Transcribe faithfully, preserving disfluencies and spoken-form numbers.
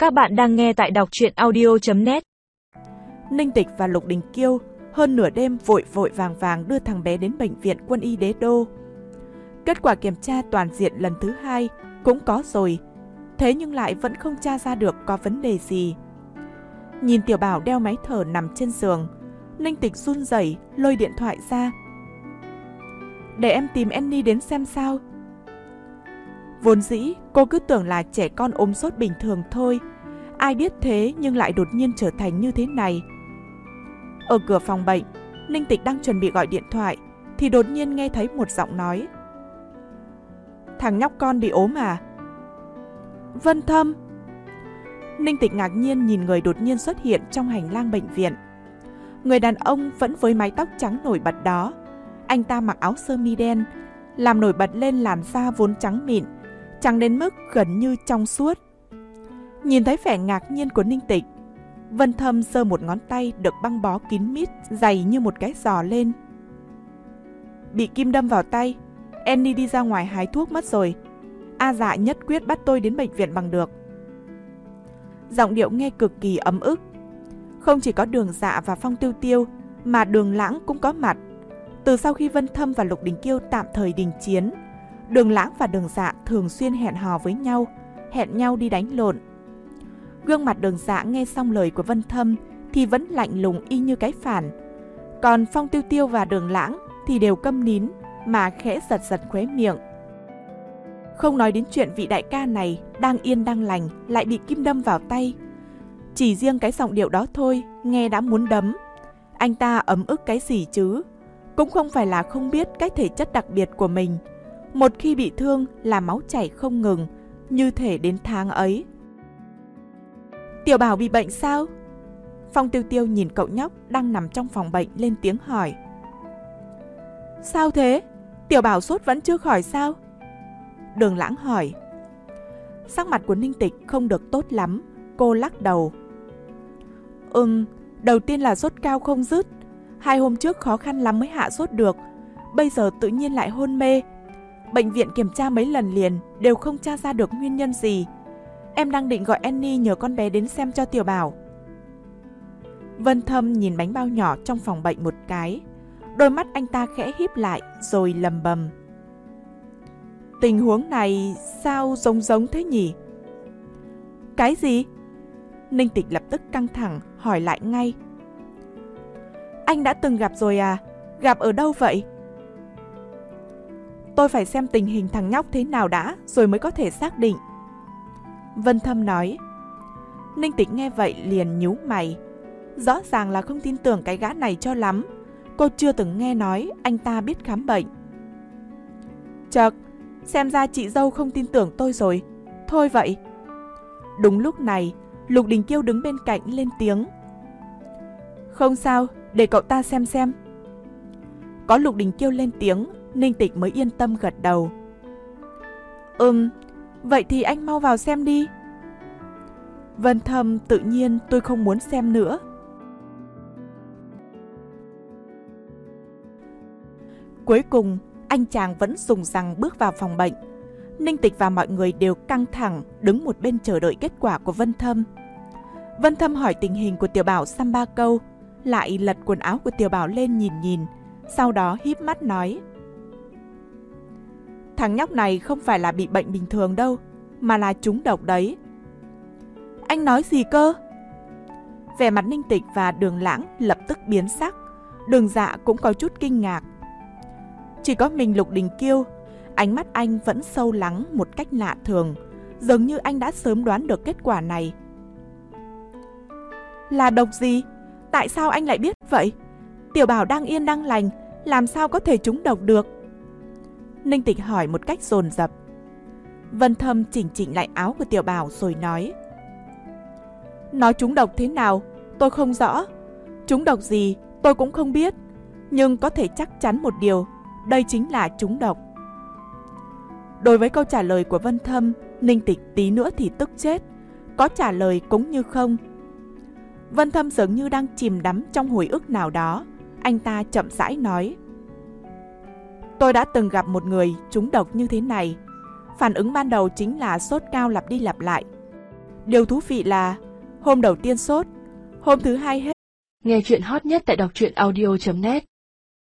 Các bạn đang nghe tại đọc truyện audio chấm net. Ninh Tịch và Lục Đình Kiêu hơn nửa đêm vội vội vàng vàng đưa thằng bé đến bệnh viện Quân y Đế Đô. Kết quả kiểm tra toàn diện lần thứ hai cũng có rồi, thế nhưng lại vẫn không tra ra được có vấn đề gì. Nhìn Tiểu Bảo đeo máy thở nằm trên giường, Ninh Tịch run rẩy lôi điện thoại ra. Để em tìm Annie đến xem sao. Vốn dĩ cô cứ tưởng là trẻ con ốm sốt bình thường thôi, ai biết thế nhưng lại đột nhiên trở thành như thế này. Ở cửa phòng bệnh, Ninh Tịch đang chuẩn bị gọi điện thoại thì đột nhiên nghe thấy một giọng nói. Thằng nhóc con bị ốm à? Vân Thâm. Ninh Tịch ngạc nhiên nhìn người đột nhiên xuất hiện trong hành lang bệnh viện. Người đàn ông vẫn với mái tóc trắng nổi bật đó. Anh ta mặc áo sơ mi đen, làm nổi bật lên làn da vốn trắng mịn, trắng đến mức gần như trong suốt. Nhìn thấy vẻ ngạc nhiên của Ninh Tịch, Vân Thâm giơ một ngón tay được băng bó kín mít, dày như một cái giò lên. Bị kim đâm vào tay, Annie đi ra ngoài hái thuốc mất rồi. A Dạ nhất quyết bắt tôi đến bệnh viện bằng được. Giọng điệu nghe cực kỳ ấm ức. Không chỉ có Đường Dạ và Phong Tiêu Tiêu, mà Đường Lãng cũng có mặt. Từ sau khi Vân Thâm và Lục Đình Kiêu tạm thời đình chiến, Đường Lãng và Đường Dạ thường xuyên hẹn hò với nhau, hẹn nhau đi đánh lộn. Gương mặt Đường Dạ nghe xong lời của Vân Thâm thì vẫn lạnh lùng y như cái phản. Còn Phong Tiêu Tiêu và Đường Lãng thì đều câm nín mà khẽ giật giật khóe miệng. Không nói đến chuyện vị đại ca này đang yên đang lành lại bị kim đâm vào tay. Chỉ riêng cái giọng điệu đó thôi nghe đã muốn đấm. Anh ta ấm ức cái gì chứ? Cũng không phải là không biết cái thể chất đặc biệt của mình. Một khi bị thương là máu chảy không ngừng, như thể đến tháng ấy. Tiểu Bảo bị bệnh sao? Phong Tiêu Tiêu nhìn cậu nhóc đang nằm trong phòng bệnh lên tiếng hỏi. Sao thế? Tiểu Bảo sốt vẫn chưa khỏi sao? Đường Lãng hỏi. Sắc mặt của Ninh Tịch không được tốt lắm, cô lắc đầu. Ừm, đầu tiên là sốt cao không dứt. Hai hôm trước khó khăn lắm mới hạ sốt được, bây giờ tự nhiên lại hôn mê. Bệnh viện kiểm tra mấy lần liền đều không tra ra được nguyên nhân gì. Em đang định gọi Annie nhờ con bé đến xem cho Tiểu Bảo. Vân Thâm nhìn bánh bao nhỏ trong phòng bệnh một cái. Đôi mắt anh ta khẽ híp lại rồi lầm bầm. Tình huống này sao giống giống thế nhỉ? Cái gì? Ninh Tịch lập tức căng thẳng hỏi lại ngay. Anh đã từng gặp rồi à? Gặp ở đâu vậy? Tôi phải xem tình hình thằng nhóc thế nào đã rồi mới có thể xác định. Vân Thâm nói. Ninh Tịch nghe vậy liền nhíu mày. Rõ ràng là không tin tưởng cái gã này cho lắm. Cô chưa từng nghe nói anh ta biết khám bệnh. Chật, xem ra chị dâu không tin tưởng tôi rồi. Thôi vậy. Đúng lúc này, Lục Đình Kiêu đứng bên cạnh lên tiếng. Không sao, để cậu ta xem xem. Có Lục Đình Kiêu lên tiếng, Ninh Tịch mới yên tâm gật đầu. Ừm, vậy thì anh mau vào xem đi. Vân Thâm, tự nhiên tôi không muốn xem nữa. Cuối cùng, anh chàng vẫn dùng rằng bước vào phòng bệnh. Ninh Tịch và mọi người đều căng thẳng đứng một bên chờ đợi kết quả của Vân Thâm. Vân Thâm hỏi tình hình của Tiểu Bảo xăm ba câu, lại lật quần áo của Tiểu Bảo lên nhìn nhìn, sau đó híp mắt nói. Thằng nhóc này không phải là bị bệnh bình thường đâu, mà là trúng độc đấy. Anh nói gì cơ? Vẻ mặt Ninh Tịch và Đường Lãng lập tức biến sắc, Đường Dạ cũng có chút kinh ngạc. Chỉ có mình Lục Đình Kiêu, ánh mắt anh vẫn sâu lắng một cách lạ thường, dường như anh đã sớm đoán được kết quả này. Là độc gì? Tại sao anh lại biết vậy? Tiểu Bảo đang yên đang lành, làm sao có thể trúng độc được? Ninh Tịch hỏi một cách dồn dập. Vân Thâm chỉnh chỉnh lại áo của Tiểu Bảo rồi nói. Nói trúng độc thế nào, tôi không rõ. Trúng độc gì, tôi cũng không biết. Nhưng có thể chắc chắn một điều, đây chính là trúng độc. Đối với câu trả lời của Vân Thâm, Ninh Tịch tí nữa thì tức chết. Có trả lời cũng như không. Vân Thâm dường như đang chìm đắm trong hồi ức nào đó. Anh ta chậm rãi nói. Tôi đã từng gặp một người trúng độc như thế này. Phản ứng ban đầu chính là sốt cao lặp đi lặp lại. Điều thú vị là hôm đầu tiên sốt, hôm thứ hai hết. Nghe chuyện hot nhất tại đọc truyện audio chấm net.